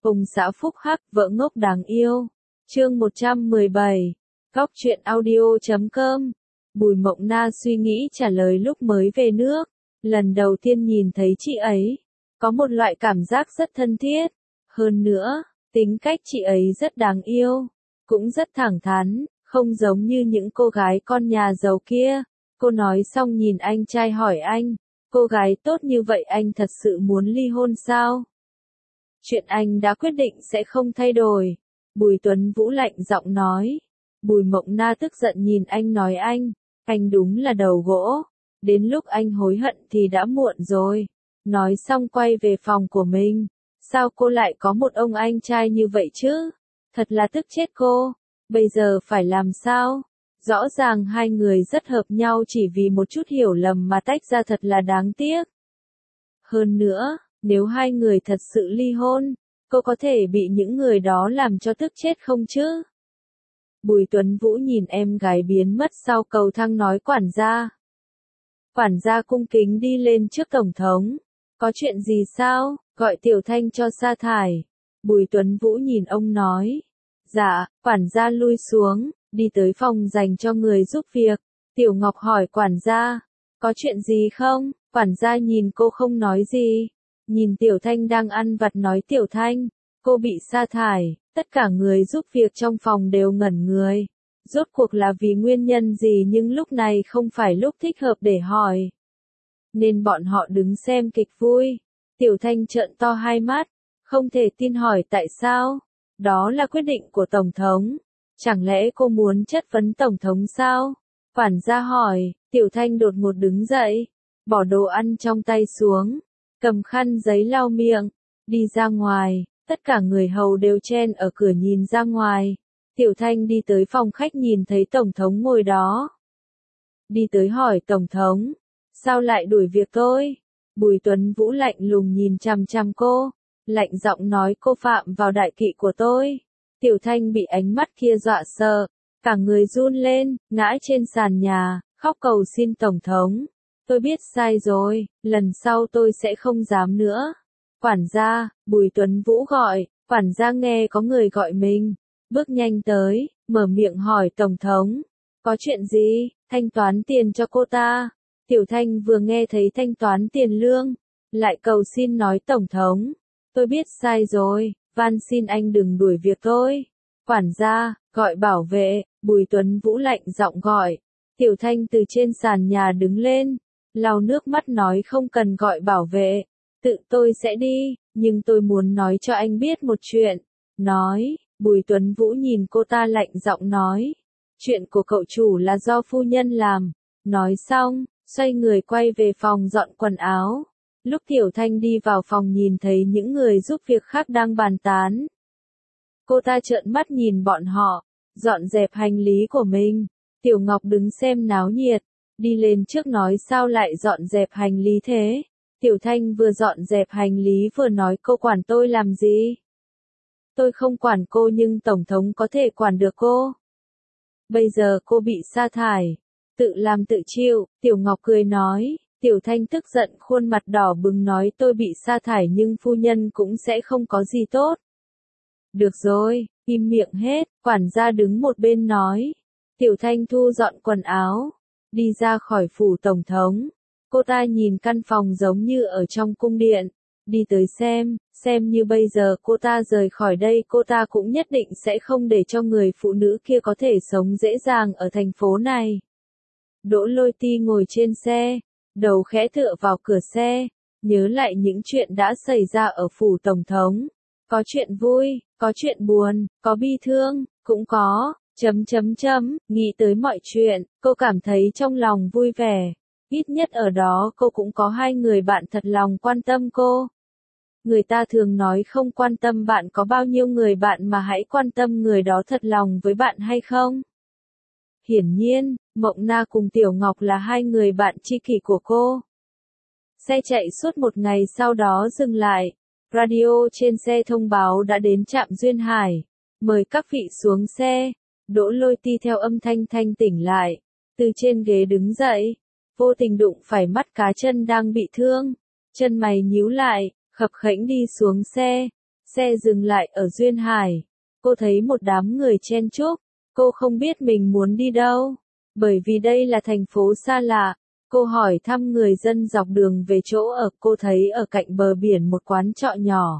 Ông xã phúc hắc, vợ ngốc đáng yêu. Chương 117. Góc truyện audio.com. Bùi Mộng Na suy nghĩ trả lời lúc mới về nước. Lần đầu tiên nhìn thấy chị ấy, có một loại cảm giác rất thân thiết. Hơn nữa, tính cách chị ấy rất đáng yêu, cũng rất thẳng thắn, không giống như những cô gái con nhà giàu kia. Cô nói xong nhìn anh trai hỏi anh, cô gái tốt như vậy anh thật sự muốn ly hôn sao? Chuyện anh đã quyết định sẽ không thay đổi. Bùi Tuấn Vũ lạnh giọng nói. Bùi Mộng Na tức giận nhìn anh nói anh đúng là đầu gỗ. Đến lúc anh hối hận thì đã muộn rồi. Nói xong quay về phòng của mình. Sao cô lại có một ông anh trai như vậy chứ? Thật là tức chết cô. Bây giờ phải làm sao? Rõ ràng hai người rất hợp nhau chỉ vì một chút hiểu lầm mà tách ra thật là đáng tiếc. Hơn nữa, nếu hai người thật sự ly hôn, cô có thể bị những người đó làm cho tức chết không chứ? Bùi Tuấn Vũ nhìn em gái biến mất sau cầu thang nói quản gia. Quản gia cung kính đi lên trước Tổng thống. Có chuyện gì sao? Gọi Tiểu Thanh cho sa thải. Bùi Tuấn Vũ nhìn ông nói. Dạ, quản gia lui xuống, đi tới phòng dành cho người giúp việc. Tiểu Ngọc hỏi quản gia. Có chuyện gì không? Quản gia nhìn cô không nói gì. Nhìn Tiểu Thanh đang ăn vặt nói Tiểu Thanh, cô bị sa thải, tất cả người giúp việc trong phòng đều ngẩn người. Rốt cuộc là vì nguyên nhân gì nhưng lúc này không phải lúc thích hợp để hỏi. Nên bọn họ đứng xem kịch vui. Tiểu Thanh trợn to hai mắt, không thể tin hỏi tại sao. Đó là quyết định của Tổng thống. Chẳng lẽ cô muốn chất vấn Tổng thống sao? Quản gia hỏi, Tiểu Thanh đột ngột đứng dậy, bỏ đồ ăn trong tay xuống, cầm khăn giấy lau miệng, đi ra ngoài, tất cả người hầu đều chen ở cửa nhìn ra ngoài. Tiểu Thanh đi tới phòng khách nhìn thấy Tổng thống ngồi đó. Đi tới hỏi Tổng thống, sao lại đuổi việc tôi? Bùi Tuấn Vũ lạnh lùng nhìn chằm chằm cô, lạnh giọng nói cô phạm vào đại kỵ của tôi. Tiểu Thanh bị ánh mắt kia dọa sợ, cả người run lên, ngã trên sàn nhà, khóc cầu xin Tổng thống. Tôi biết sai rồi, lần sau tôi sẽ không dám nữa. Quản gia, Bùi Tuấn Vũ gọi, quản gia nghe có người gọi mình, bước nhanh tới, mở miệng hỏi Tổng thống. Có chuyện gì? Thanh toán tiền cho cô ta. Tiểu Thanh vừa nghe thấy thanh toán tiền lương, lại cầu xin nói Tổng thống. Tôi biết sai rồi, van xin anh đừng đuổi việc tôi. Quản gia, gọi bảo vệ, Bùi Tuấn Vũ lạnh giọng gọi. Tiểu Thanh từ trên sàn nhà đứng lên, lau nước mắt nói không cần gọi bảo vệ, tự tôi sẽ đi, nhưng tôi muốn nói cho anh biết một chuyện. Nói, Bùi Tuấn Vũ nhìn cô ta lạnh giọng nói. Chuyện của cậu chủ là do phu nhân làm. Nói xong, xoay người quay về phòng dọn quần áo. Lúc Tiểu Thanh đi vào phòng nhìn thấy những người giúp việc khác đang bàn tán. Cô ta trợn mắt nhìn bọn họ, dọn dẹp hành lý của mình. Tiểu Ngọc đứng xem náo nhiệt, đi lên trước nói sao lại dọn dẹp hành lý thế. Tiểu Thanh vừa dọn dẹp hành lý vừa nói cô quản tôi làm gì? Tôi không quản cô nhưng Tổng thống có thể quản được cô. Bây giờ cô bị sa thải, tự làm tự chịu, Tiểu Ngọc cười nói. Tiểu Thanh tức giận khuôn mặt đỏ bừng nói tôi bị sa thải nhưng phu nhân cũng sẽ không có gì tốt. Được rồi, im miệng hết, quản gia đứng một bên nói. Tiểu Thanh thu dọn quần áo, đi ra khỏi phủ Tổng thống. Cô ta nhìn căn phòng giống như ở trong cung điện, đi tới xem như bây giờ cô ta rời khỏi đây cô ta cũng nhất định sẽ không để cho người phụ nữ kia có thể sống dễ dàng ở thành phố này. Đỗ Lôi Ti ngồi trên xe, đầu khẽ tựa vào cửa xe, nhớ lại những chuyện đã xảy ra ở phủ Tổng thống. Có chuyện vui, có chuyện buồn, có bi thương, cũng có, nghĩ tới mọi chuyện, cô cảm thấy trong lòng vui vẻ. Ít nhất ở đó cô cũng có hai người bạn thật lòng quan tâm cô. Người ta thường nói không quan tâm bạn có bao nhiêu người bạn mà hãy quan tâm người đó thật lòng với bạn hay không. Hiển nhiên, Mộng Na cùng Tiểu Ngọc là hai người bạn tri kỷ của cô. Xe chạy suốt một ngày sau đó dừng lại. Radio trên xe thông báo đã đến trạm Duyên Hải. Mời các vị xuống xe. Đỗ Lôi Ti theo âm thanh thanh tỉnh lại. Từ trên ghế đứng dậy. Vô tình đụng phải mắt cá chân đang bị thương. Chân mày nhíu lại, khập khẽnh đi xuống xe. Xe dừng lại ở Duyên Hải. Cô thấy một đám người chen chúc. Cô không biết mình muốn đi đâu. Bởi vì đây là thành phố xa lạ. Cô hỏi thăm người dân dọc đường về chỗ ở. Cô thấy ở cạnh bờ biển một quán trọ nhỏ.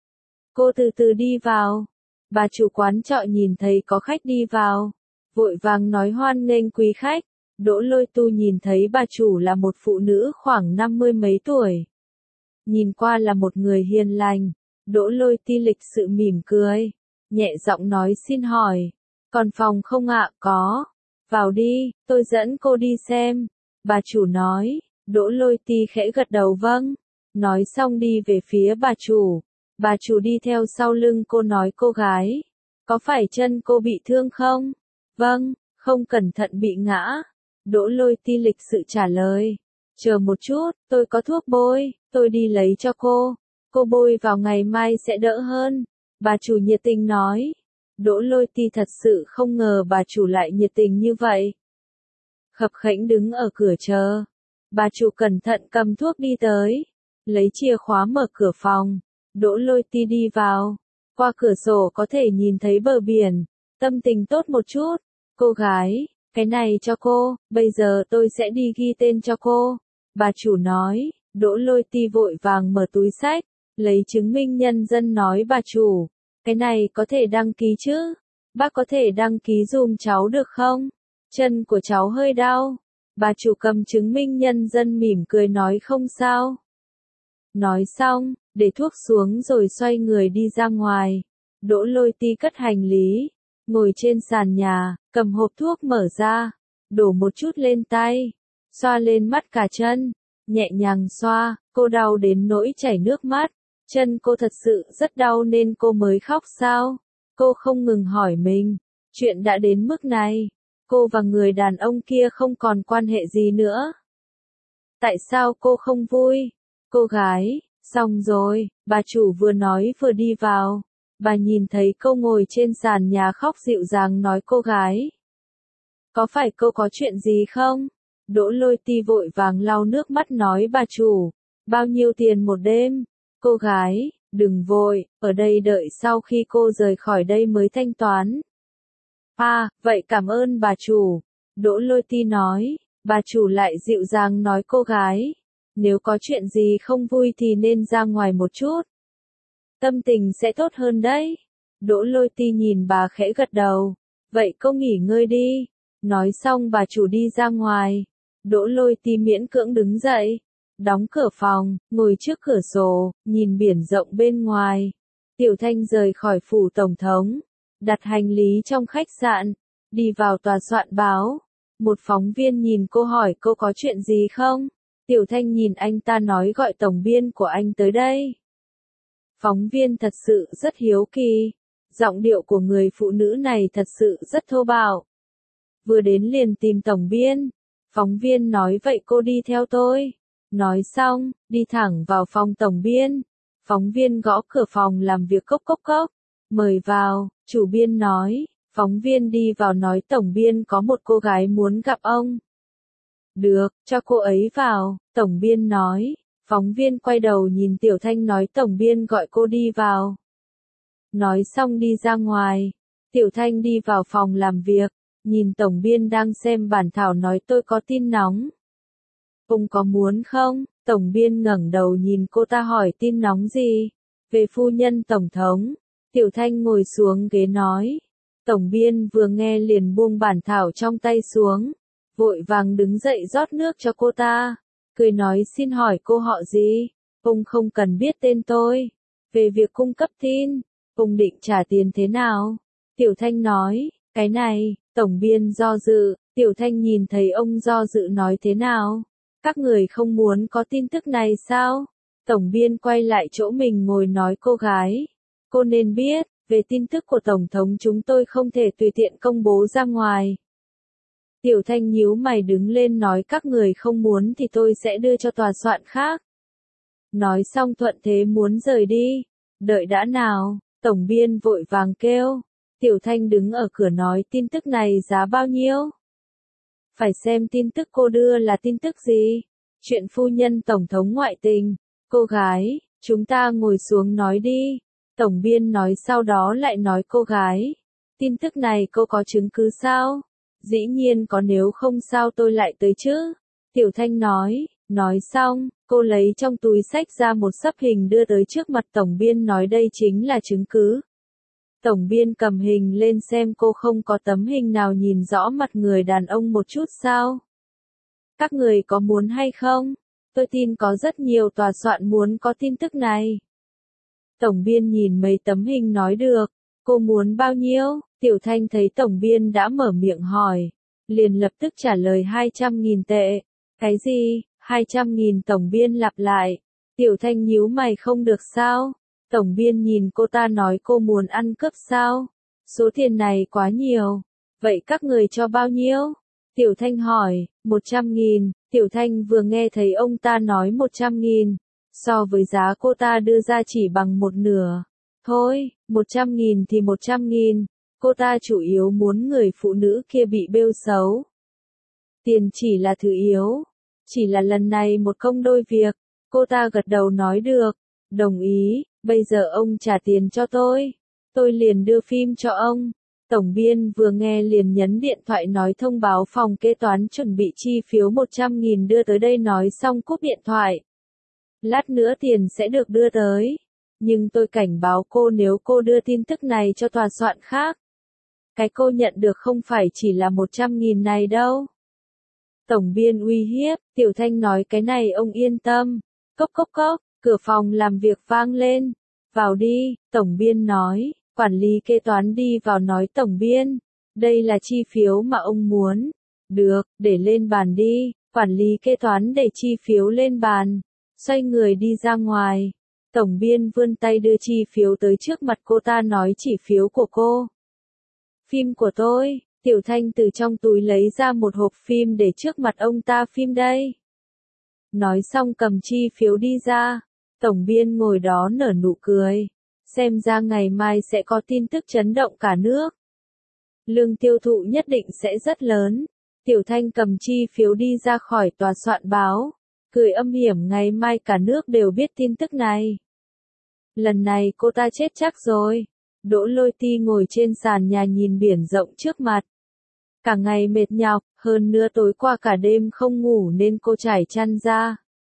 Cô từ từ đi vào. Bà chủ quán trọ nhìn thấy có khách đi vào. Vội vàng nói hoan nghênh quý khách. Đỗ Lôi Tu nhìn thấy bà chủ là một phụ nữ khoảng 50 mấy tuổi. Nhìn qua là một người hiền lành. Đỗ Lôi Ti lịch sự mỉm cười. Nhẹ giọng nói xin hỏi. Còn phòng không ạ? Có. Vào đi, tôi dẫn cô đi xem. Bà chủ nói. Đỗ Lôi Ti khẽ gật đầu vâng. Nói xong đi về phía bà chủ. Bà chủ đi theo sau lưng cô nói cô gái. Có phải chân cô bị thương không? Vâng, không cẩn thận bị ngã. Đỗ Lôi Ti lịch sự trả lời. Chờ một chút, tôi có thuốc bôi, tôi đi lấy cho cô. Cô bôi vào ngày mai sẽ đỡ hơn. Bà chủ nhiệt tình nói. Đỗ Lôi Ti thật sự không ngờ bà chủ lại nhiệt tình như vậy. Khập khẽnh đứng ở cửa chờ. Bà chủ cẩn thận cầm thuốc đi tới. Lấy chìa khóa mở cửa phòng. Đỗ Lôi Ti đi vào. Qua cửa sổ có thể nhìn thấy bờ biển. Tâm tình tốt một chút. Cô gái, cái này cho cô, bây giờ tôi sẽ đi ghi tên cho cô. Bà chủ nói. Đỗ Lôi Ti vội vàng mở túi xách. Lấy chứng minh nhân dân nói bà chủ. Cái này có thể đăng ký chứ? Bác có thể đăng ký giùm cháu được không? Chân của cháu hơi đau. Bà chủ cầm chứng minh nhân dân mỉm cười nói không sao. Nói xong, để thuốc xuống rồi xoay người đi ra ngoài. Đỗ Lôi Ti cất hành lý, ngồi trên sàn nhà, cầm hộp thuốc mở ra, đổ một chút lên tay, xoa lên mắt cả chân, nhẹ nhàng xoa, cô đau đến nỗi chảy nước mắt. Chân cô thật sự rất đau nên cô mới khóc sao? Cô không ngừng hỏi mình, chuyện đã đến mức này, cô và người đàn ông kia không còn quan hệ gì nữa. Tại sao cô không vui? Cô gái, xong rồi, bà chủ vừa nói vừa đi vào. Bà nhìn thấy cô ngồi trên sàn nhà khóc dịu dàng nói cô gái. Có phải cô có chuyện gì không? Đỗ Lôi Ti vội vàng lau nước mắt nói bà chủ. Bao nhiêu tiền một đêm? Cô gái, đừng vội, ở đây đợi sau khi cô rời khỏi đây mới thanh toán. À, vậy cảm ơn bà chủ. Đỗ Lôi Ti nói. Bà chủ lại dịu dàng nói cô gái. Nếu có chuyện gì không vui thì nên ra ngoài một chút. Tâm tình sẽ tốt hơn đấy. Đỗ Lôi Ti nhìn bà khẽ gật đầu. Vậy cô nghỉ ngơi đi. Nói xong bà chủ đi ra ngoài. Đỗ Lôi Ti miễn cưỡng đứng dậy. Đóng cửa phòng, ngồi trước cửa sổ, nhìn biển rộng bên ngoài. Tiểu Thanh rời khỏi phủ tổng thống. Đặt hành lý trong khách sạn. Đi vào tòa soạn báo. Một phóng viên nhìn cô hỏi cô có chuyện gì không? Tiểu Thanh nhìn anh ta nói gọi tổng biên của anh tới đây. Phóng viên thật sự rất hiếu kỳ. Giọng điệu của người phụ nữ này thật sự rất thô bạo. Vừa đến liền tìm tổng biên. Phóng viên nói vậy cô đi theo tôi. Nói xong, đi thẳng vào phòng tổng biên. Phóng viên gõ cửa phòng làm việc cốc cốc cốc. Mời vào, chủ biên nói. Phóng viên đi vào nói tổng biên có một cô gái muốn gặp ông. Được, cho cô ấy vào, tổng biên nói. Phóng viên quay đầu nhìn Tiểu Thanh nói tổng biên gọi cô đi vào. Nói xong đi ra ngoài. Tiểu Thanh đi vào phòng làm việc. Nhìn tổng biên đang xem bản thảo nói tôi có tin nóng. Ông có muốn không? Tổng biên ngẩng đầu nhìn cô ta hỏi tin nóng gì? Về phu nhân tổng thống. Tiểu Thanh ngồi xuống ghế nói. Tổng biên vừa nghe liền buông bản thảo trong tay xuống. Vội vàng đứng dậy rót nước cho cô ta. Cười nói xin hỏi cô họ gì? Ông không cần biết tên tôi. Về việc cung cấp tin. Ông định trả tiền thế nào? Tiểu Thanh nói. Cái này, tổng biên do dự. Tiểu Thanh nhìn thấy ông do dự nói thế nào? Các người không muốn có tin tức này sao? Tổng biên quay lại chỗ mình ngồi nói cô gái. Cô nên biết, về tin tức của Tổng thống chúng tôi không thể tùy tiện công bố ra ngoài. Tiểu Thanh nhíu mày đứng lên nói các người không muốn thì tôi sẽ đưa cho tòa soạn khác. Nói xong thuận thế muốn rời đi. Đợi đã nào, tổng biên vội vàng kêu. Tiểu Thanh đứng ở cửa nói tin tức này giá bao nhiêu? Phải xem tin tức cô đưa là tin tức gì? Chuyện phu nhân tổng thống ngoại tình. Cô gái, chúng ta ngồi xuống nói đi. Tổng biên nói sau đó lại nói cô gái. Tin tức này cô có chứng cứ sao? Dĩ nhiên có, nếu không sao tôi lại tới chứ. Tiểu Thanh nói xong, cô lấy trong túi xách ra một sấp hình đưa tới trước mặt tổng biên nói đây chính là chứng cứ. Tổng biên cầm hình lên xem, cô không có tấm hình nào nhìn rõ mặt người đàn ông một chút sao? Các người có muốn hay không? Tôi tin có rất nhiều tòa soạn muốn có tin tức này. Tổng biên nhìn mấy tấm hình nói được. Cô muốn bao nhiêu? Tiểu Thanh thấy tổng biên đã mở miệng hỏi, liền lập tức trả lời 200.000 tệ. Cái gì? 200.000? Tổng biên lặp lại. Tiểu Thanh nhíu mày, không được sao? Tổng biên nhìn cô ta nói cô muốn ăn cướp sao? Số tiền này quá nhiều. Vậy các người cho bao nhiêu? Tiểu Thanh hỏi. 100.000. Tiểu Thanh vừa nghe thấy ông ta nói 100.000, so với giá cô ta đưa ra chỉ bằng một nửa. Thôi, 100.000 thì 100.000. Cô ta chủ yếu muốn người phụ nữ kia bị bêu xấu. Tiền chỉ là thứ yếu. Chỉ là lần này một công đôi việc. Cô ta gật đầu nói được. Đồng ý, bây giờ ông trả tiền cho tôi. Tôi liền đưa phim cho ông. Tổng biên vừa nghe liền nhấn điện thoại nói thông báo phòng kế toán chuẩn bị chi phiếu 100.000 đưa tới đây, nói xong cúp điện thoại. Lát nữa tiền sẽ được đưa tới. Nhưng tôi cảnh báo cô, nếu cô đưa tin tức này cho tòa soạn khác, cái cô nhận được không phải chỉ là 100.000 này đâu. Tổng biên uy hiếp. Tiểu Thanh nói cái này ông yên tâm. Cốc cốc cốc, cửa phòng làm việc vang lên. Vào đi, tổng biên nói. Quản lý kế toán đi vào nói tổng biên. Đây là chi phiếu mà ông muốn. Được, để lên bàn đi. Quản lý kế toán để chi phiếu lên bàn. Xoay người đi ra ngoài. Tổng biên vươn tay đưa chi phiếu tới trước mặt cô ta nói chỉ phiếu của cô. Phim của tôi. Tiểu Thanh từ trong túi lấy ra một hộp phim để trước mặt ông ta, phim đây. Nói xong cầm chi phiếu đi ra. Tổng biên ngồi đó nở nụ cười. Xem ra ngày mai sẽ có tin tức chấn động cả nước. Lương tiêu thụ nhất định sẽ rất lớn. Tiểu Thanh cầm chi phiếu đi ra khỏi tòa soạn báo. Cười âm hiểm, ngày mai cả nước đều biết tin tức này. Lần này cô ta chết chắc rồi. Đỗ Lôi Ti ngồi trên sàn nhà nhìn biển rộng trước mặt. Cả ngày mệt nhọc, hơn nữa tối qua cả đêm không ngủ nên cô trải chăn ra.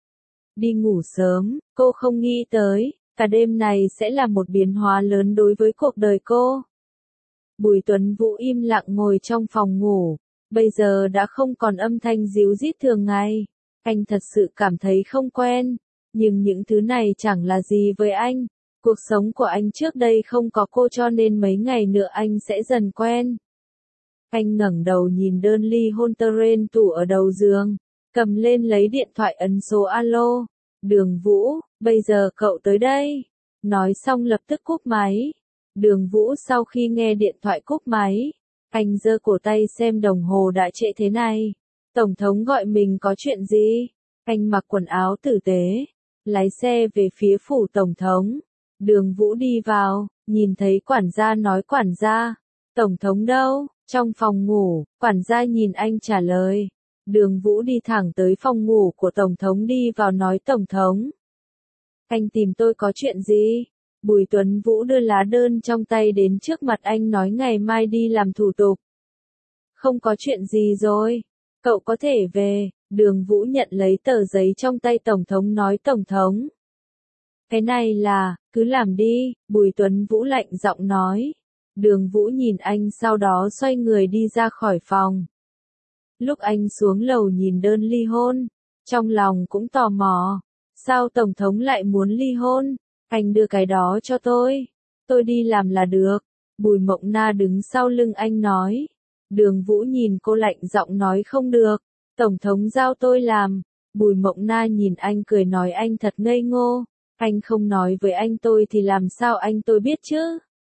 Đi ngủ sớm, cô không nghĩ tới, cả đêm này sẽ là một biến hóa lớn đối với cuộc đời cô. Bùi Tuấn Vũ im lặng ngồi trong phòng ngủ, bây giờ đã không còn âm thanh ríu rít thường ngày. Anh thật sự cảm thấy không quen, nhưng những thứ này chẳng là gì với anh. Cuộc sống của anh trước đây không có cô cho nên mấy ngày nữa anh sẽ dần quen. Anh ngẩng đầu nhìn đơn ly hôn terrain tủ ở đầu giường, cầm lên lấy điện thoại ấn số alo. Đường Vũ, bây giờ cậu tới đây. Nói xong lập tức cúp máy. Đường Vũ sau khi nghe điện thoại cúp máy, anh giơ cổ tay xem đồng hồ đã trễ thế này. Tổng thống gọi mình có chuyện gì? Anh mặc quần áo tử tế, lái xe về phía phủ tổng thống. Đường Vũ đi vào, nhìn thấy quản gia nói quản gia, tổng thống đâu? Trong phòng ngủ, quản gia nhìn anh trả lời. Đường Vũ đi thẳng tới phòng ngủ của tổng thống đi vào nói tổng thống. Anh tìm tôi có chuyện gì? Bùi Tuấn Vũ đưa lá đơn trong tay đến trước mặt anh nói ngày mai đi làm thủ tục. Không có chuyện gì rồi. Cậu có thể về. Đường Vũ nhận lấy tờ giấy trong tay tổng thống nói tổng thống. Cái này là, cứ làm đi, Bùi Tuấn Vũ lạnh giọng nói. Đường Vũ nhìn anh sau đó xoay người đi ra khỏi phòng. Lúc anh xuống lầu nhìn đơn ly hôn, trong lòng cũng tò mò. Sao tổng thống lại muốn ly hôn? Anh đưa cái đó cho tôi đi làm là được. Bùi Mộng Na đứng sau lưng anh nói. Đường Vũ nhìn cô lạnh giọng nói không được, tổng thống giao tôi làm. Bùi Mộng Na nhìn anh cười nói anh thật ngây ngô, anh không nói với anh tôi thì làm sao anh tôi biết chứ?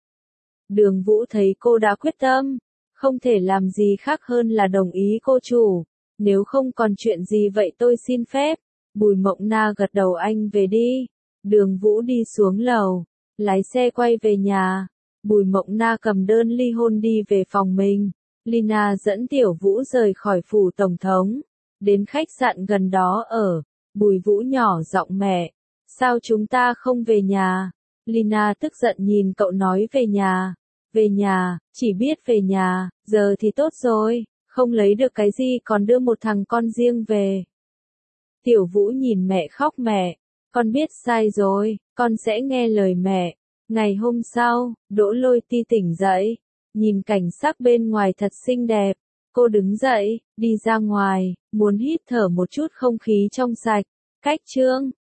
Đường Vũ thấy cô đã quyết tâm, không thể làm gì khác hơn là đồng ý cô chủ. Nếu không còn chuyện gì vậy tôi xin phép. Bùi Mộng Na gật đầu, anh về đi. Đường Vũ đi xuống lầu, lái xe quay về nhà. Bùi Mộng Na cầm đơn ly hôn đi về phòng mình. Lina dẫn Tiểu Vũ rời khỏi phủ tổng thống, đến khách sạn gần đó ở. Bùi Vũ nhỏ giọng mẹ, sao chúng ta không về nhà? Lina tức giận nhìn cậu nói về nhà, chỉ biết về nhà, giờ thì tốt rồi, không lấy được cái gì còn đưa một thằng con riêng về. Tiểu Vũ nhìn mẹ khóc mẹ, con biết sai rồi, con sẽ nghe lời mẹ. Ngày hôm sau, Đỗ Lôi Ti tỉnh dậy, nhìn cảnh sắc bên ngoài thật xinh đẹp. Cô đứng dậy, đi ra ngoài, muốn hít thở một chút không khí trong sạch. Cách chương